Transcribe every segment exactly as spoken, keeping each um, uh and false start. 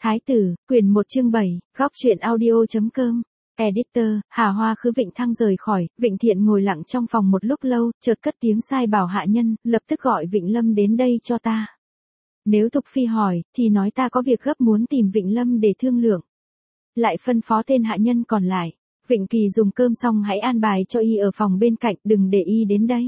Thái tử, quyển một chương bảy, góc truyện audio.com. Editor, Hà Hoa Khứ Vịnh Thăng rời khỏi, Vịnh Thiện ngồi lặng trong phòng một lúc lâu, chợt cất tiếng sai bảo hạ nhân, lập tức gọi Vịnh Lâm đến đây cho ta. Nếu Thục Phi hỏi, thì nói ta có việc gấp muốn tìm Vịnh Lâm để thương lượng. Lại phân phó tên hạ nhân còn lại, Vịnh Kỳ dùng cơm xong hãy an bài cho y ở phòng bên cạnh, đừng để y đến đây.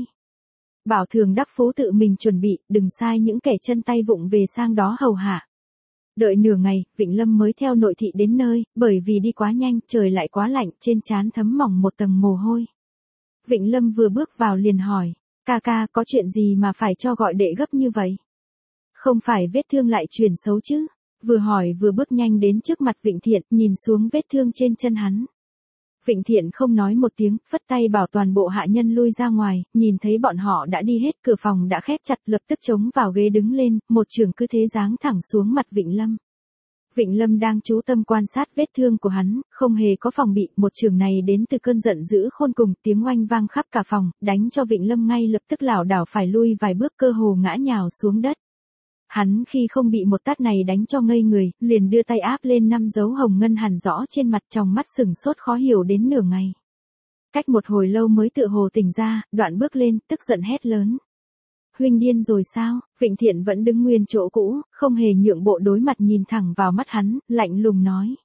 Bảo Thường Đắc Phú tự mình chuẩn bị, đừng sai những kẻ chân tay vụng về sang đó hầu hạ. Đợi nửa ngày, Vịnh Lâm mới theo nội thị đến nơi, bởi vì đi quá nhanh, trời lại quá lạnh, trên trán thấm mỏng một tầng mồ hôi. Vịnh Lâm vừa bước vào liền hỏi, ca ca có chuyện gì mà phải cho gọi đệ gấp như vậy? Không phải vết thương lại chuyển xấu chứ? Vừa hỏi vừa bước nhanh đến trước mặt Vịnh Thiện, nhìn xuống vết thương trên chân hắn. Vịnh Thiện không nói một tiếng, phất tay bảo toàn bộ hạ nhân lui ra ngoài, nhìn thấy bọn họ đã đi hết, cửa phòng đã khép chặt, lập tức chống vào ghế đứng lên, một chưởng cứ thế giáng thẳng xuống mặt Vịnh Lâm. Vịnh Lâm đang chú tâm quan sát vết thương của hắn, không hề có phòng bị, một chưởng này đến từ cơn giận dữ khôn cùng, tiếng oanh vang khắp cả phòng, đánh cho Vịnh Lâm ngay lập tức lảo đảo phải lui vài bước, cơ hồ ngã nhào xuống đất. Hắn khi không bị một tát này đánh cho ngây người, liền đưa tay áp lên năm dấu hồng ngân hằn rõ trên mặt, trong mắt sừng sốt khó hiểu đến nửa ngày. Cách một hồi lâu mới tựa hồ tỉnh ra, đoạn bước lên, tức giận hét lớn. Huynh điên rồi sao? Vịnh Thiện vẫn đứng nguyên chỗ cũ, không hề nhượng bộ, đối mặt nhìn thẳng vào mắt hắn, lạnh lùng nói.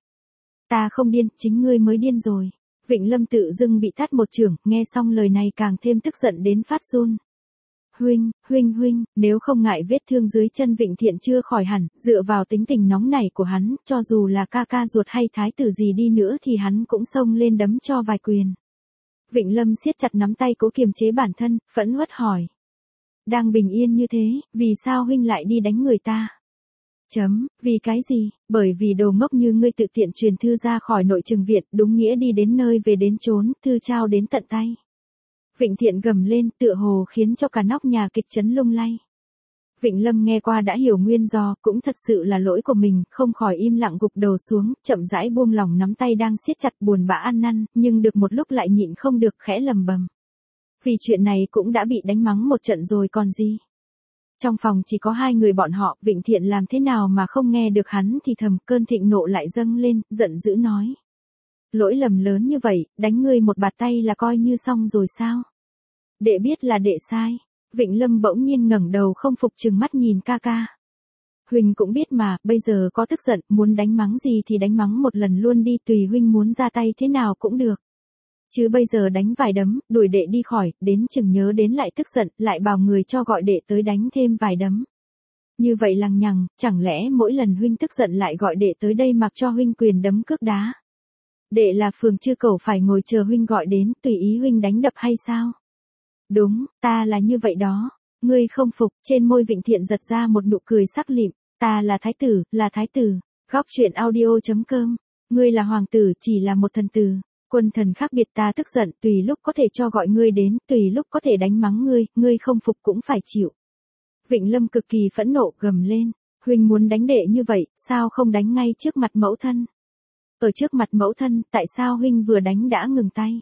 Ta không điên, chính ngươi mới điên rồi. Vịnh Lâm tự dưng bị tát một chưởng, nghe xong lời này càng thêm tức giận đến phát run. Huynh, huynh huynh, nếu không ngại vết thương dưới chân Vịnh Thiện chưa khỏi hẳn, dựa vào tính tình nóng nảy của hắn, cho dù là ca ca ruột hay thái tử gì đi nữa thì hắn cũng xông lên đấm cho vài quyền. Vịnh Lâm siết chặt nắm tay cố kiềm chế bản thân, phẫn uất hỏi. Đang bình yên như thế, vì sao huynh lại đi đánh người ta? Chấm, vì cái gì? Bởi vì đồ ngốc như ngươi tự tiện truyền thư ra khỏi nội trừng viện, đúng nghĩa đi đến nơi về đến chốn, thư trao đến tận tay. Vịnh Thiện gầm lên, tựa hồ khiến cho cả nóc nhà kịch chấn lung lay. Vịnh Lâm nghe qua đã hiểu nguyên do, cũng thật sự là lỗi của mình, không khỏi im lặng gục đầu xuống, chậm rãi buông lỏng nắm tay đang siết chặt, buồn bã ăn năn, nhưng được một lúc lại nhịn không được, khẽ lầm bầm. Vì chuyện này cũng đã bị đánh mắng một trận rồi còn gì. Trong phòng chỉ có hai người bọn họ, Vịnh Thiện làm thế nào mà không nghe được hắn thì thầm, cơn thịnh nộ lại dâng lên, giận dữ nói. Lỗi lầm lớn như vậy, đánh ngươi một bạt tay là coi như xong rồi sao? Đệ biết là đệ sai. Vịnh Lâm bỗng nhiên ngẩng đầu không phục trừng mắt nhìn ca ca. Huynh cũng biết mà, bây giờ có tức giận, muốn đánh mắng gì thì đánh mắng một lần luôn đi, tùy huynh muốn ra tay thế nào cũng được. Chứ bây giờ đánh vài đấm, đuổi đệ đi khỏi, đến chừng nhớ đến lại tức giận, lại bảo người cho gọi đệ tới đánh thêm vài đấm. Như vậy lằng nhằng, chẳng lẽ mỗi lần huynh tức giận lại gọi đệ tới đây mặc cho huynh quyền đấm cước đá? Đệ là phường chư cẩu phải ngồi chờ huynh gọi đến, tùy ý huynh đánh đập hay sao? Đúng, ta là như vậy đó. Ngươi không phục, trên môi Vịnh Thiện giật ra một nụ cười sắc lịm. Ta là thái tử, là thái tử. Góc truyện audio.com. Ngươi là hoàng tử, chỉ là một thần tử. Quân thần khác biệt, ta tức giận, tùy lúc có thể cho gọi ngươi đến, tùy lúc có thể đánh mắng ngươi, ngươi không phục cũng phải chịu. Vịnh Lâm cực kỳ phẫn nộ, gầm lên. Huynh muốn đánh đệ như vậy, sao không đánh ngay trước mặt mẫu thân? Ở trước mặt mẫu thân, tại sao huynh vừa đánh đã ngừng tay?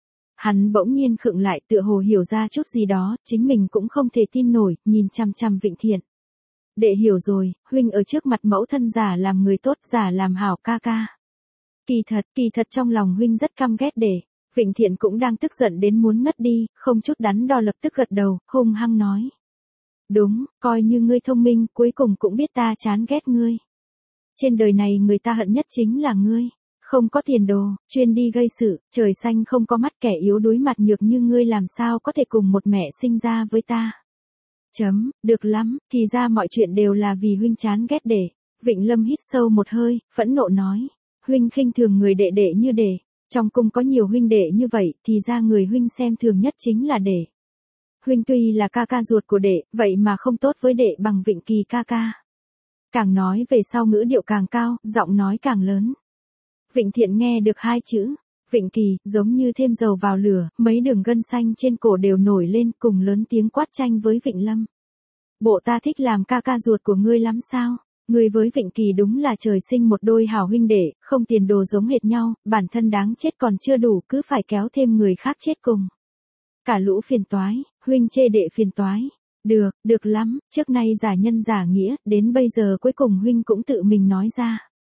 Hắn bỗng nhiên khựng lại, tựa hồ hiểu ra chút gì đó, chính mình cũng không thể tin nổi, nhìn chằm chằm Vịnh Thiện. Đệ hiểu rồi, huynh ở trước mặt mẫu thân giả làm người tốt, giả làm hảo ca ca. Kỳ thật, kỳ thật trong lòng huynh rất căm ghét đệ. Vịnh Thiện cũng đang tức giận đến muốn ngất đi, không chút đắn đo lập tức gật đầu, hung hăng nói. Đúng, coi như ngươi thông minh, cuối cùng cũng biết ta chán ghét ngươi. Trên đời này người ta hận nhất chính là ngươi. Không có tiền đồ, chuyên đi gây sự, trời xanh không có mắt, kẻ yếu đuối mặt nhược như ngươi làm sao có thể cùng một mẹ sinh ra với ta. Chấm, được lắm, thì ra mọi chuyện đều là vì huynh chán ghét đệ. Vịnh Lâm hít sâu một hơi, phẫn nộ nói. Huynh khinh thường người đệ đệ như đệ. Trong cung có nhiều huynh đệ như vậy, thì ra người huynh xem thường nhất chính là đệ. Huynh tuy là ca ca ruột của đệ, vậy mà không tốt với đệ bằng Vịnh Kỳ ca ca. Càng nói về sau ngữ điệu càng cao, giọng nói càng lớn. Vịnh Thiện nghe được hai chữ, Vịnh Kỳ, giống như thêm dầu vào lửa, mấy đường gân xanh trên cổ đều nổi lên, cùng lớn tiếng quát tranh với Vịnh Lâm. Bộ ta thích làm ca ca ruột của ngươi lắm sao? Ngươi với Vịnh Kỳ đúng là trời sinh một đôi hảo huynh đệ, không tiền đồ giống hệt nhau, bản thân đáng chết còn chưa đủ, cứ phải kéo thêm người khác chết cùng. Cả lũ phiền toái, huynh chê đệ phiền toái. Được, được lắm, trước nay giả nhân giả nghĩa, đến bây giờ cuối cùng huynh cũng tự mình nói ra.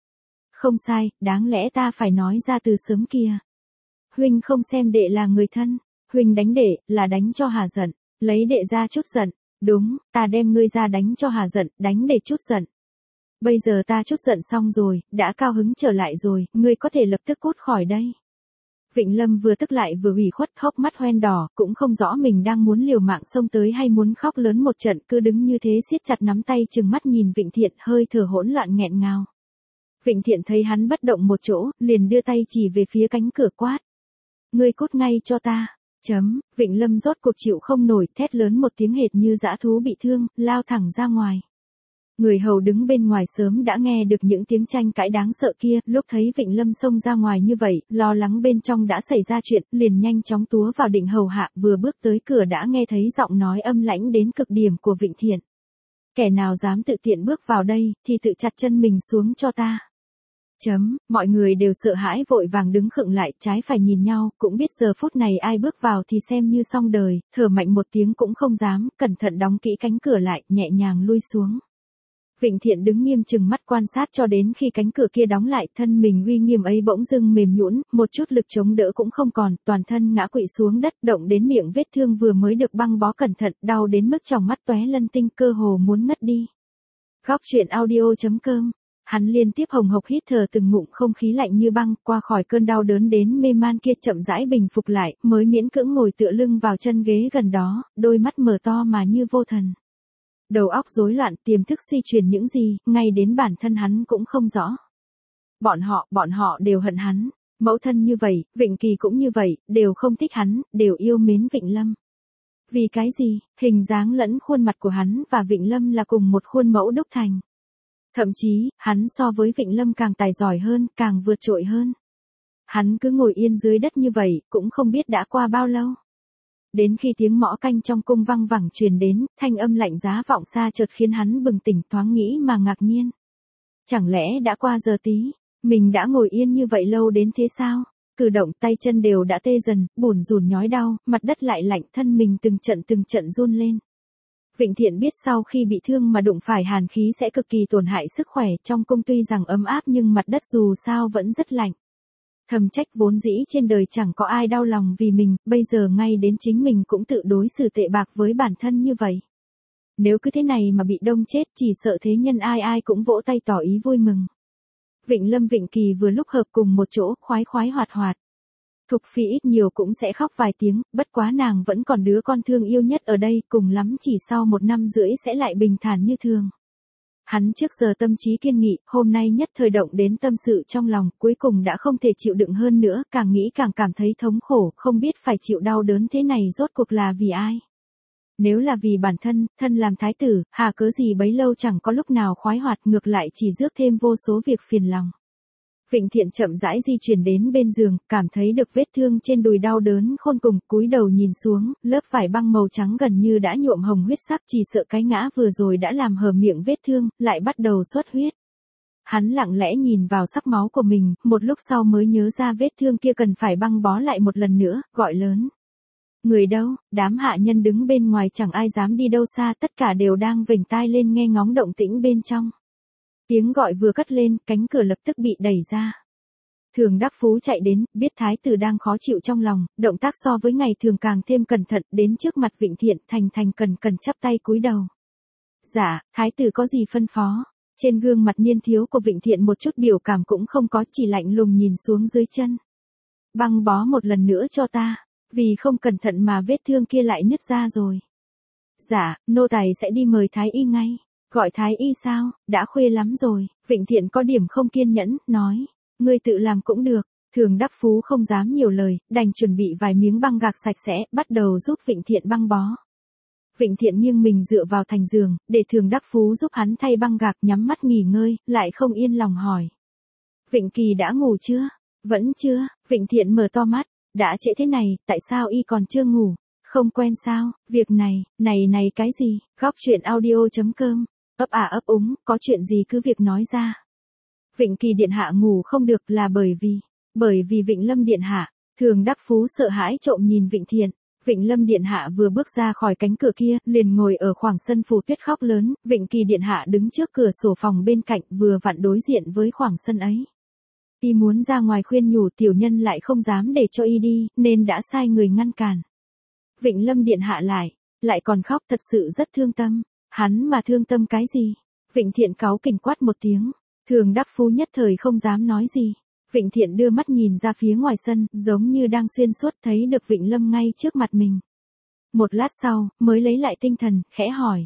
Không sai, đáng lẽ ta phải nói ra từ sớm kìa. Huynh không xem đệ là người thân, huynh đánh đệ, là đánh cho hà giận, lấy đệ ra chút giận. Đúng, ta đem ngươi ra đánh cho hà giận, đánh để chút giận. Bây giờ ta chút giận xong rồi, đã cao hứng trở lại rồi, ngươi có thể lập tức cút khỏi đây. Vịnh Lâm vừa tức lại vừa ủy khuất, hốc mắt hoen đỏ, cũng không rõ mình đang muốn liều mạng xông tới hay muốn khóc lớn một trận, cứ đứng như thế siết chặt nắm tay trừng mắt nhìn Vịnh Thiện, hơi thở hỗn loạn nghẹn ngào. Vịnh Thiện thấy hắn bất động một chỗ, liền đưa tay chỉ về phía cánh cửa quát. Ngươi cút ngay cho ta. Chấm, Vịnh Lâm rốt cuộc chịu không nổi, thét lớn một tiếng hệt như dã thú bị thương, lao thẳng ra ngoài. Người hầu đứng bên ngoài sớm đã nghe được những tiếng tranh cãi đáng sợ kia, lúc thấy Vịnh Lâm xông ra ngoài như vậy, lo lắng bên trong đã xảy ra chuyện, liền nhanh chóng túa vào định hầu hạ, vừa bước tới cửa đã nghe thấy giọng nói âm lãnh đến cực điểm của Vịnh Thiện. Kẻ nào dám tự tiện bước vào đây, thì tự chặt chân mình xuống cho ta. Chấm, mọi người đều sợ hãi vội vàng đứng khựng lại, trái phải nhìn nhau, cũng biết giờ phút này ai bước vào thì xem như xong đời, thở mạnh một tiếng cũng không dám, cẩn thận đóng kỹ cánh cửa lại, nhẹ nhàng lui xuống. Vịnh Thiện đứng nghiêm chừng mắt quan sát cho đến khi cánh cửa kia đóng lại, thân mình uy nghiêm ấy bỗng dưng mềm nhũn, một chút lực chống đỡ cũng không còn, toàn thân ngã quỵ xuống đất, động đến miệng vết thương vừa mới được băng bó cẩn thận, đau đến mức tròng mắt tóe lân tinh, cơ hồ muốn ngất đi. Góc truyện audio chấm com. Hắn liên tiếp hồng hộc hít thở từng ngụm không khí lạnh như băng, qua khỏi cơn đau đớn đến mê man kia chậm rãi bình phục lại, mới miễn cưỡng ngồi tựa lưng vào chân ghế gần đó, đôi mắt mở to mà như vô thần. Đầu óc rối loạn, tiềm thức suy chuyển những gì, ngay đến bản thân hắn cũng không rõ. Bọn họ, bọn họ đều hận hắn, mẫu thân như vậy, Vịnh Kỳ cũng như vậy, đều không thích hắn, đều yêu mến Vịnh Lâm. Vì cái gì, hình dáng lẫn khuôn mặt của hắn và Vịnh Lâm là cùng một khuôn mẫu đúc thành. Thậm chí, hắn so với Vịnh Lâm càng tài giỏi hơn, càng vượt trội hơn. Hắn cứ ngồi yên dưới đất như vậy, cũng không biết đã qua bao lâu. Đến khi tiếng mõ canh trong cung văng vẳng truyền đến, thanh âm lạnh giá vọng xa chợt khiến hắn bừng tỉnh, thoáng nghĩ mà ngạc nhiên. Chẳng lẽ đã qua giờ tí, mình đã ngồi yên như vậy lâu đến thế sao? Cử động tay chân đều đã tê dần, bủn rủn nhói đau, mặt đất lại lạnh, thân mình từng trận từng trận run lên. Vịnh Thiện biết sau khi bị thương mà đụng phải hàn khí sẽ cực kỳ tổn hại sức khỏe, trong cung tuy rằng ấm áp nhưng mặt đất dù sao vẫn rất lạnh. Thầm trách vốn dĩ trên đời chẳng có ai đau lòng vì mình, bây giờ ngay đến chính mình cũng tự đối xử tệ bạc với bản thân như vậy. Nếu cứ thế này mà bị đông chết, chỉ sợ thế nhân ai ai cũng vỗ tay tỏ ý vui mừng. Vịnh Lâm Vịnh Kỳ vừa lúc hợp cùng một chỗ, khoái khoái hoạt hoạt. Thục Phi ít nhiều cũng sẽ khóc vài tiếng, bất quá nàng vẫn còn đứa con thương yêu nhất ở đây, cùng lắm chỉ sau một năm rưỡi sẽ lại bình thản như thường. Hắn trước giờ tâm trí kiên nghị, hôm nay nhất thời động đến tâm sự trong lòng, cuối cùng đã không thể chịu đựng hơn nữa, càng nghĩ càng cảm thấy thống khổ, không biết phải chịu đau đớn thế này rốt cuộc là vì ai. Nếu là vì bản thân, thân làm thái tử, hà cớ gì bấy lâu chẳng có lúc nào khoái hoạt, ngược lại chỉ rước thêm vô số việc phiền lòng. Vịnh Thiện chậm rãi di chuyển đến bên giường, cảm thấy được vết thương trên đùi đau đớn khôn cùng, cúi đầu nhìn xuống, lớp vải băng màu trắng gần như đã nhuộm hồng huyết sắc, chỉ sợ cái ngã vừa rồi đã làm hở miệng vết thương, lại bắt đầu xuất huyết. Hắn lặng lẽ nhìn vào sắc máu của mình, một lúc sau mới nhớ ra vết thương kia cần phải băng bó lại một lần nữa, gọi lớn. Người đâu, đám hạ nhân đứng bên ngoài chẳng ai dám đi đâu xa, tất cả đều đang vểnh tai lên nghe ngóng động tĩnh bên trong. Tiếng gọi vừa cất lên, cánh cửa lập tức bị đẩy ra. Thường Đắc Phú chạy đến, biết thái tử đang khó chịu trong lòng, động tác so với ngày thường càng thêm cẩn thận, đến trước mặt Vịnh Thiện, thành thành cần cần chắp tay cúi đầu. Dạ, thái tử có gì phân phó? Trên gương mặt niên thiếu của Vịnh Thiện một chút biểu cảm cũng không có, chỉ lạnh lùng nhìn xuống dưới chân. Băng bó một lần nữa cho ta, vì không cẩn thận mà vết thương kia lại nứt ra rồi. Dạ, nô tài sẽ đi mời thái y ngay. Gọi thái y sao, đã khuya lắm rồi, Vịnh Thiện có điểm không kiên nhẫn, nói, ngươi tự làm cũng được. Thường Đắc Phú không dám nhiều lời, đành chuẩn bị vài miếng băng gạc sạch sẽ, bắt đầu giúp Vịnh Thiện băng bó. Vịnh Thiện nghiêng mình dựa vào thành giường, để Thường Đắc Phú giúp hắn thay băng gạc, nhắm mắt nghỉ ngơi, lại không yên lòng hỏi. Vịnh Kỳ đã ngủ chưa? Vẫn chưa, Vịnh Thiện mở to mắt, đã trễ thế này, tại sao y còn chưa ngủ? Không quen sao, việc này, này này cái gì, góc truyện audio chấm com. Ấp à ấp úng, có chuyện gì cứ việc nói ra. Vịnh Kỳ điện hạ ngủ không được là bởi vì, bởi vì Vịnh Lâm điện hạ. Thường Đắc Phú sợ hãi trộm nhìn Vịnh Thiện. Vịnh Lâm điện hạ vừa bước ra khỏi cánh cửa kia, liền ngồi ở khoảng sân phủ tuyết khóc lớn, Vịnh Kỳ điện hạ đứng trước cửa sổ phòng bên cạnh, vừa vặn đối diện với khoảng sân ấy. Y muốn ra ngoài khuyên nhủ tiểu nhân lại không dám để cho y đi, nên đã sai người ngăn cản. Vịnh Lâm điện hạ lại, lại còn khóc thật sự rất thương tâm. Hắn mà thương tâm cái gì? Vịnh Thiện cáu kỉnh quát một tiếng. Thường Đắc Phú nhất thời không dám nói gì. Vịnh Thiện đưa mắt nhìn ra phía ngoài sân, giống như đang xuyên suốt thấy được Vịnh Lâm ngay trước mặt mình. Một lát sau, mới lấy lại tinh thần, khẽ hỏi.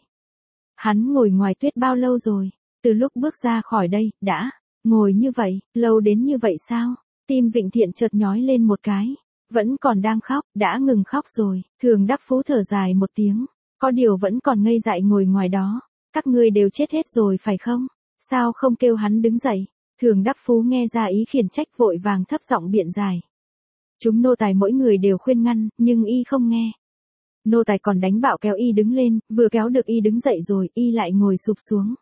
Hắn ngồi ngoài tuyết bao lâu rồi? Từ lúc bước ra khỏi đây, đã ngồi như vậy, lâu đến như vậy sao? Tim Vịnh Thiện chợt nhói lên một cái. Vẫn còn đang khóc, đã ngừng khóc rồi. Thường Đắc Phú thở dài một tiếng. Có điều vẫn còn ngây dại ngồi ngoài đó. Các ngươi đều chết hết rồi phải không? Sao không kêu hắn đứng dậy? Thường Đắc Phú nghe ra ý khiển trách vội vàng thấp giọng biện giải. Chúng nô tài mỗi người đều khuyên ngăn, nhưng y không nghe. Nô tài còn đánh bạo kéo y đứng lên, vừa kéo được y đứng dậy rồi, y lại ngồi sụp xuống.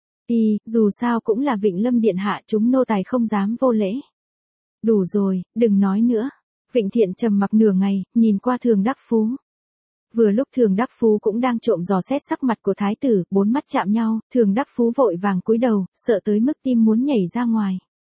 Y, dù sao cũng là Vịnh Lâm điện hạ, chúng nô tài không dám vô lễ. Đủ rồi, đừng nói nữa. Vịnh Thiện trầm mặc nửa ngày, nhìn qua Thường Đắc Phú. Vừa lúc Thường Đắc Phú cũng đang trộm dò xét sắc mặt của thái tử, bốn mắt chạm nhau, Thường Đắc Phú vội vàng cúi đầu, sợ tới mức tim muốn nhảy ra ngoài.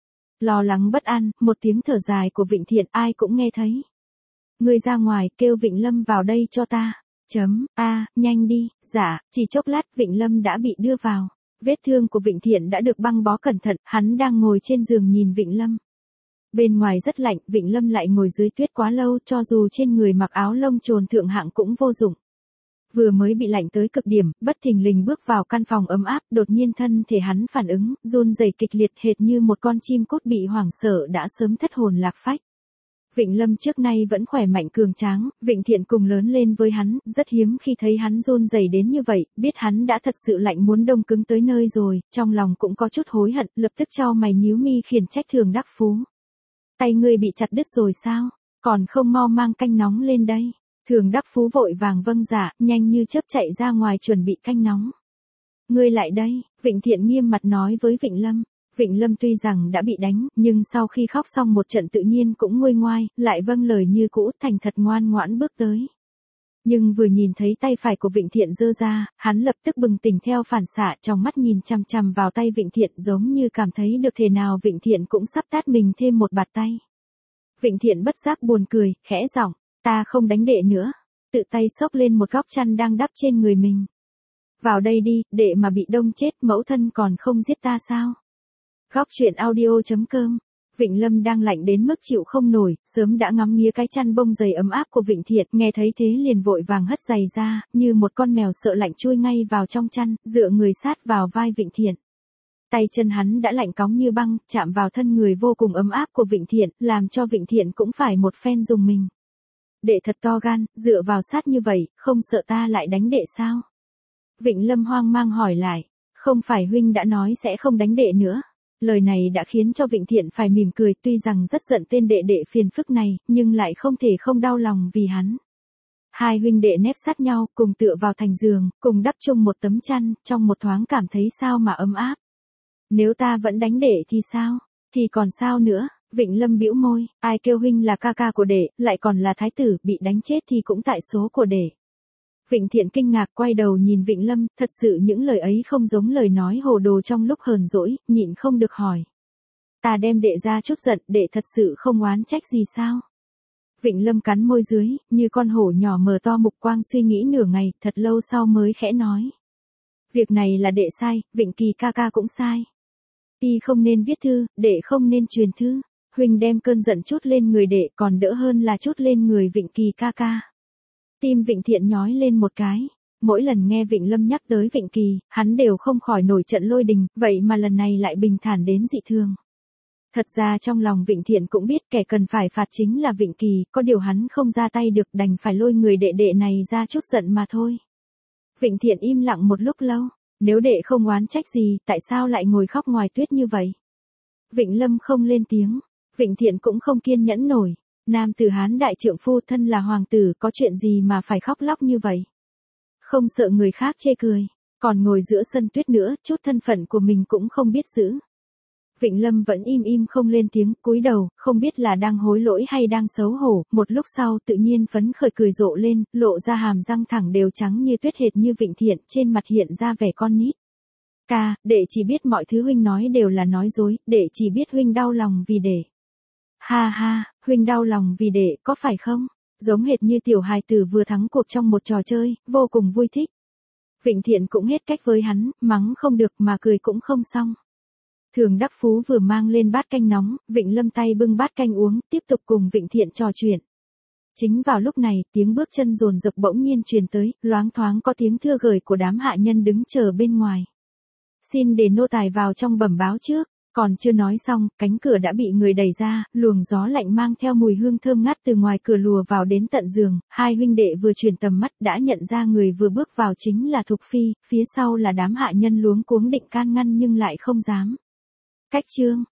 Lo lắng bất an, một tiếng thở dài của Vịnh Thiện ai cũng nghe thấy. Ngươi ra ngoài, kêu Vịnh Lâm vào đây cho ta. Chấm, a, nhanh đi, dạ, chỉ chốc lát Vịnh Lâm đã bị đưa vào. Vết thương của Vịnh Thiện đã được băng bó cẩn thận, hắn đang ngồi trên giường nhìn Vịnh Lâm. Bên ngoài rất lạnh, Vịnh Lâm lại ngồi dưới tuyết quá lâu, cho dù trên người mặc áo lông trồn thượng hạng cũng vô dụng. Vừa mới bị lạnh tới cực điểm, bất thình lình bước vào căn phòng ấm áp, đột nhiên thân thể hắn phản ứng, run rẩy kịch liệt hệt như một con chim cút bị hoảng sợ đã sớm thất hồn lạc phách. Vịnh Lâm trước nay vẫn khỏe mạnh cường tráng, Vịnh Thiện cùng lớn lên với hắn, rất hiếm khi thấy hắn run rẩy đến như vậy, biết hắn đã thật sự lạnh muốn đông cứng tới nơi rồi, trong lòng cũng có chút hối hận, lập tức chau mày nhíu mi khiển trách Thường Đắc Phú. Tay ngươi bị chặt đứt rồi sao? Còn không mau mang canh nóng lên đây. Thường Đắc Phú vội vàng vâng dạ, nhanh như chớp chạy ra ngoài chuẩn bị canh nóng. Ngươi lại đây, Vịnh Thiện nghiêm mặt nói với Vịnh Lâm. Vịnh Lâm tuy rằng đã bị đánh, nhưng sau khi khóc xong một trận tự nhiên cũng nguôi ngoai, lại vâng lời như cũ, thành thật ngoan ngoãn bước tới. Nhưng vừa nhìn thấy tay phải của Vịnh Thiện giơ ra, hắn lập tức bừng tỉnh theo phản xạ, trong mắt nhìn chằm chằm vào tay Vịnh Thiện giống như cảm thấy được thể nào Vịnh Thiện cũng sắp tát mình thêm một bạt tay. Vịnh Thiện bất giác buồn cười, khẽ giọng, ta không đánh đệ nữa. Tự tay xốc lên một góc chăn đang đắp trên người mình. Vào đây đi, đệ mà bị đông chết mẫu thân còn không giết ta sao? Góc truyện audio chấm com. Vịnh Lâm đang lạnh đến mức chịu không nổi, sớm đã ngắm nghía cái chăn bông dày ấm áp của Vịnh Thiện, nghe thấy thế liền vội vàng hất giày ra, như một con mèo sợ lạnh chui ngay vào trong chăn, dựa người sát vào vai Vịnh Thiện. Tay chân hắn đã lạnh cóng như băng, chạm vào thân người vô cùng ấm áp của Vịnh Thiện, làm cho Vịnh Thiện cũng phải một phen dùng mình. Đệ thật to gan, dựa vào sát như vậy, không sợ ta lại đánh đệ sao? Vịnh Lâm hoang mang hỏi lại, không phải huynh đã nói sẽ không đánh đệ nữa. Lời này đã khiến cho Vịnh Thiện phải mỉm cười, tuy rằng rất giận tên đệ đệ phiền phức này, nhưng lại không thể không đau lòng vì hắn. Hai huynh đệ nép sát nhau, cùng tựa vào thành giường, cùng đắp chung một tấm chăn, trong một thoáng cảm thấy sao mà ấm áp. Nếu ta vẫn đánh đệ thì sao? Thì còn sao nữa? Vịnh Lâm bĩu môi, ai kêu huynh là ca ca của đệ, lại còn là thái tử, bị đánh chết thì cũng tại số của đệ. Vịnh Thiện kinh ngạc quay đầu nhìn Vịnh Lâm, thật sự những lời ấy không giống lời nói hồ đồ trong lúc hờn dỗi, nhịn không được hỏi. Ta đem đệ ra chút giận, đệ thật sự không oán trách gì sao? Vịnh Lâm cắn môi dưới, như con hổ nhỏ mở to mục quang suy nghĩ nửa ngày, thật lâu sau mới khẽ nói. Việc này là đệ sai, Vịnh Kỳ ca ca cũng sai. Y không nên viết thư, đệ không nên truyền thư. Huynh đem cơn giận chút lên người đệ còn đỡ hơn là chút lên người Vịnh Kỳ ca ca. Tim Vịnh Thiện nhói lên một cái. Mỗi lần nghe Vịnh Lâm nhắc tới Vịnh Kỳ, hắn đều không khỏi nổi trận lôi đình, vậy mà lần này lại bình thản đến dị thường. Thật ra trong lòng Vịnh Thiện cũng biết kẻ cần phải phạt chính là Vịnh Kỳ, có điều hắn không ra tay được đành phải lôi người đệ đệ này ra chút giận mà thôi. Vịnh Thiện im lặng một lúc lâu, nếu đệ không oán trách gì, tại sao lại ngồi khóc ngoài tuyết như vậy? Vịnh Lâm không lên tiếng, Vịnh Thiện cũng không kiên nhẫn nổi. Nam tử Hán đại trượng phu thân là hoàng tử, có chuyện gì mà phải khóc lóc như vậy? Không sợ người khác chê cười, còn ngồi giữa sân tuyết nữa, chút thân phận của mình cũng không biết giữ. Vịnh Lâm vẫn im im không lên tiếng, cúi đầu, không biết là đang hối lỗi hay đang xấu hổ, một lúc sau tự nhiên phấn khởi cười rộ lên, lộ ra hàm răng thẳng đều trắng như tuyết hệt như Vịnh Thiện, trên mặt hiện ra vẻ con nít. Ca, đệ chỉ biết mọi thứ huynh nói đều là nói dối, đệ chỉ biết huynh đau lòng vì đệ. Ha ha, huynh đau lòng vì đệ, có phải không? Giống hệt như tiểu hài tử vừa thắng cuộc trong một trò chơi, vô cùng vui thích. Vịnh Thiện cũng hết cách với hắn, mắng không được mà cười cũng không xong. Thường Đắc Phú vừa mang lên bát canh nóng, Vịnh Lâm tay bưng bát canh uống, tiếp tục cùng Vịnh Thiện trò chuyện. Chính vào lúc này, tiếng bước chân dồn dập bỗng nhiên truyền tới, loáng thoáng có tiếng thưa gửi của đám hạ nhân đứng chờ bên ngoài. Xin để nô tài vào trong bẩm báo trước. Còn chưa nói xong, cánh cửa đã bị người đẩy ra, luồng gió lạnh mang theo mùi hương thơm ngát từ ngoài cửa lùa vào đến tận giường, hai huynh đệ vừa chuyển tầm mắt đã nhận ra người vừa bước vào chính là Thục Phi, phía sau là đám hạ nhân luống cuống định can ngăn nhưng lại không dám. Cách chương